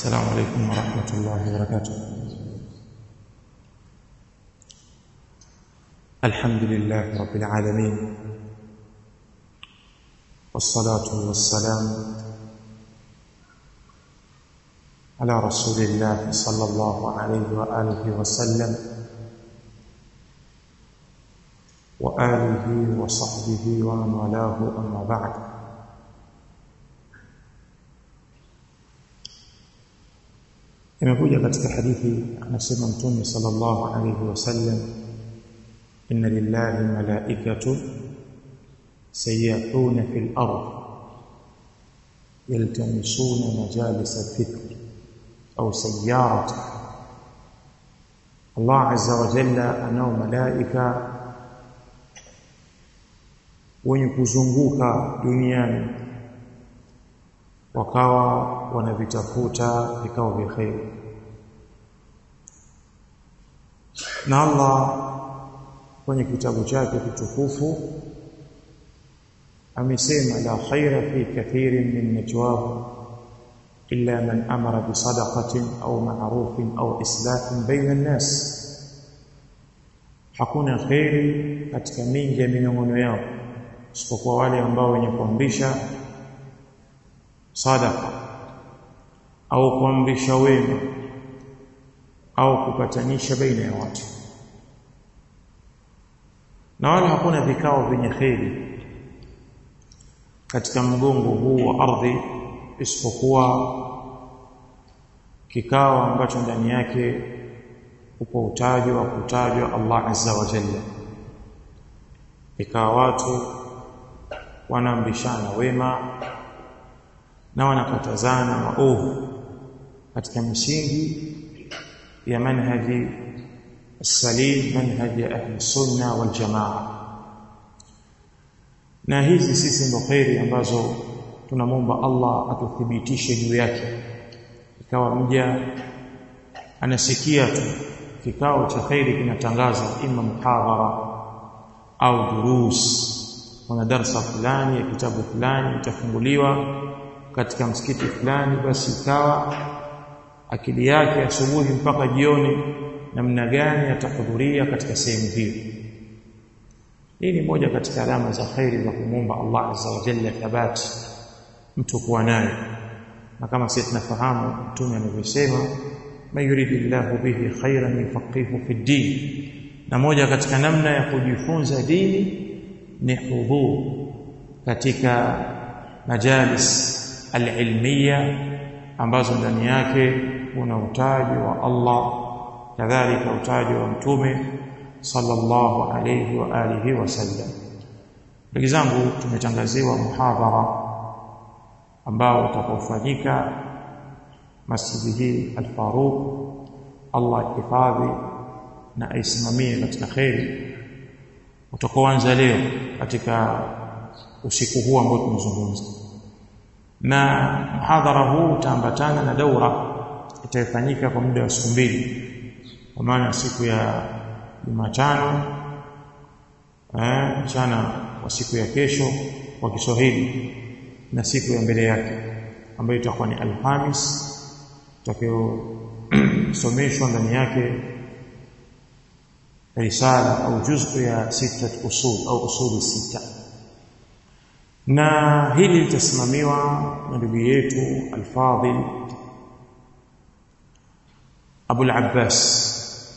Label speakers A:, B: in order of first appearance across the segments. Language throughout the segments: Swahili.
A: السلام عليكم ورحمة الله وبركاته. الحمد لله رب العالمين، والصلاة والسلام على رسول الله صلى الله عليه وآله وسلم وآله وصحبه ومن والاه، أما بعد. imekuja katika hadithi anasema Mtume sallallahu alayhi wasallam, inna lillahi malaikatu sayyahuna fil ard yaltamisuna majalis al-dhikr au sayyarat. Allah azza wa jalla anao malaika wenye kuzunguka duniani wakawa wanavitafuta vikao vya kheri. Na Allah kwenye kitabu chake kitukufu amesema, la khaira fi kathirin min najwahum illa man amara bi sadaqatin au ma'rufin au islahin baina an-nas. Hakuna khairi katika mingi ya minong'ono yao isipokuwa wale ambao wenye kuamrisha sadaqa au kuamrisha wema au kupatanisha baina ya watu. Na wala hakuna vikao vyenye kheri katika mgongo huu wa ardhi isipokuwa kikao ambacho ndani yake upo utajwa wa kutajwa Allah azza wa jalla. Ikawa watu wanaamrishana wema na wanakatazana maovu katika misingi ya manhaji salim, manhaji ya ahli sunna wal jamaa. Na hizi sisi ndo khairi ambazo tunamwomba Allah atuthibitishe juu yake. Ikawa mja anasikia tu kikao cha khairi kinatangaza ima muhadhara au durus, kuna darasa fulani ya kitabu fulani itafunguliwa katika msikiti fulani, basi ikawa akili yake asubuhi mpaka jioni namna gani atahudhuria katika sehemu hiyo. Hii ni moja katika alama za khairi za kumwomba Allah azza wa jalla thabati mtu kuwa naye. Na kama sisi tunafahamu Mtume anavyosema, man yuridillahu bihi khairan yufaqihu fi din. Na moja katika namna ya kujifunza dini ni hudhur katika majalis al-ilmiya ambazo ndani yake kuna utaji wa Allah, kadhalika utaji wa Mtume sallallahu alayhi wa alihi wasallam. Ndugu zangu, tumetangaziwa muhadhara ambao utakaofanyika masjidi hii Al-Faruq, Allah hifadhi na aisimamie katika khairi, utakaoanza leo katika usiku huu ambao tunazungumza. Na muhadhara huu utaambatana na daura itafanyika kwa muda wa siku mbili, kwa maana siku ya Jumatano mchana wa siku ya kesho kwa Kiswahili, na siku ya mbele yake ambayo itakuwa ni Alhamis, itakayosomeshwa ndani yake risala au juz'u ya 6 usul au usulu 6. Na hili litasimamiwa na ndugu yetu Al-Fadhil Abu al-Abbas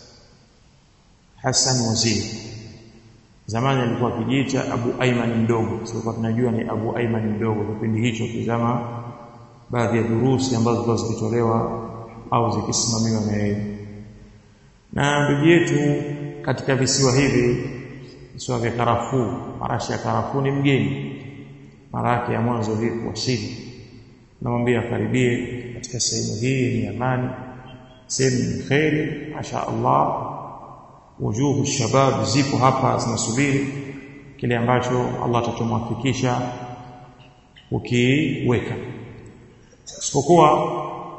A: Hassan Waziri. Zamani alikuwa akijiita Abu Ayman mdogo, sio tunajua ni Abu Ayman mdogo. Kipindi hicho kizama baadhi ya durusi ambazo zilitolewa au zikisimamiwa na yeye. Na ndugu yetu katika visiwa hivi, visiwa vya karafuu, marashi ya karafuu ni mgeni, mara yake ya mwanzo hii kuwasili. Namwambia karibie katika sehemu hii, ni amani, sehemu ni khairi, masha Allah. Wujuhu shabab zipo hapa zinasubiri kile ambacho Allah atatumwafikisha ukiweka. Isipokuwa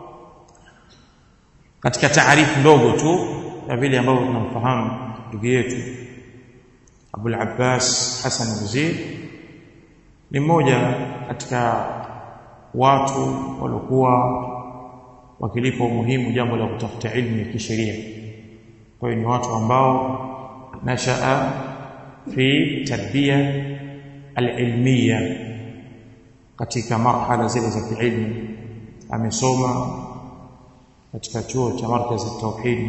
A: katika taarifu ndogo tu ya vile ambavyo tunamfahamu ndugu yetu Abu al-Abbas Hassan Waziri, ni mmoja katika watu waliokuwa wakilipa umuhimu jambo la kutafuta elimu ya kisheria. Kwa hiyo ni watu ambao nashaa fi tarbia al-ilmiya, katika marhala zile za kielimu. Amesoma katika chuo cha Markaz at-Tauhid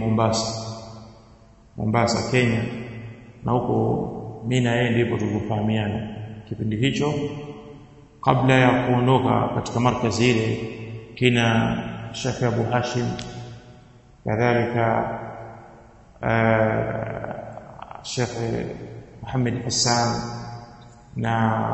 A: Mombasa Kenya, na huko mimi na yeye ndipo tulipofahamiana kipindi hicho. Kabla ya kuondoka katika markazi ile, kina Sheikh Abu Hashim, kadhalika Sheikh Muhammad Hassan na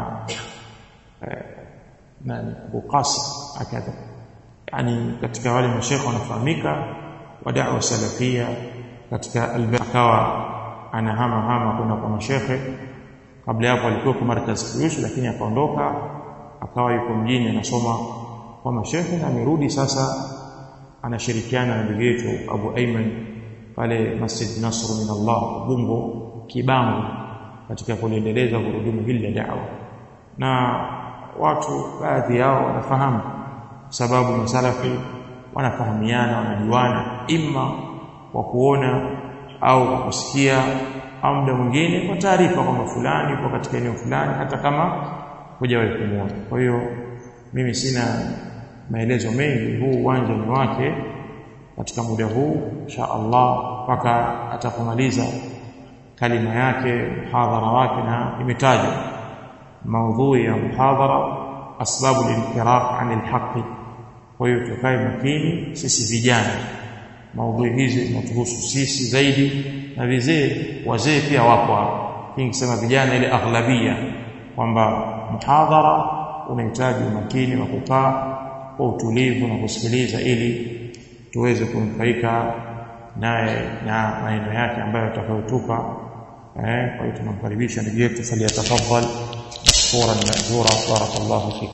A: Abu Qasim akadha, yani katika wale mashaikh wanafahamika wa da'wa salafia katika akawa anahama kuna kwa mashaikh. Kabla hapo alikuwa kwa markazi Kuyushu, lakini akaondoka akawa yuko mjini anasoma kwa mashaikh, na amerudi sasa anashirikiana na ndugu yetu Abu Ayman pale Masjid Nasr min Allah Bungo Kibango, katika kuendeleza gurudumu hili la da'wa. Na watu baadhi yao wanafahamu, sababu masalafi wanafahamiana, wanajuana, imma kwa kuona au kwa kusikia, au muda mwingine kwa taarifa kwamba fulani yuko katika eneo fulani, hata kama hujawahi kumuona. Kwa hiyo mimi sina maelezo mengi, huu uwanja ni wake katika muda huu insha Allah mpaka atapomaliza kalima yake, muhadhara wake, na imetaja maudhui ya muhadhara asbabu al-inhiraf 'an al-haqq. Kwa hiyo tukae makini sisi vijana, maudhui hizi zinatuhusu sisi zaidi, na wazee pia wapo hapa. Kingisema vijana ile aghlabia, kwamba muhadhara unahitaji umakini wa kukaa kwa utulivu na kusikiliza, ili tuweze kunufaika naye na maneno yake ambayo atakayotupa. Kwa hiyo tunamkaribisha ndugu yetu, faliyatafadhal mashkuran ma'zura, barakallahu fik.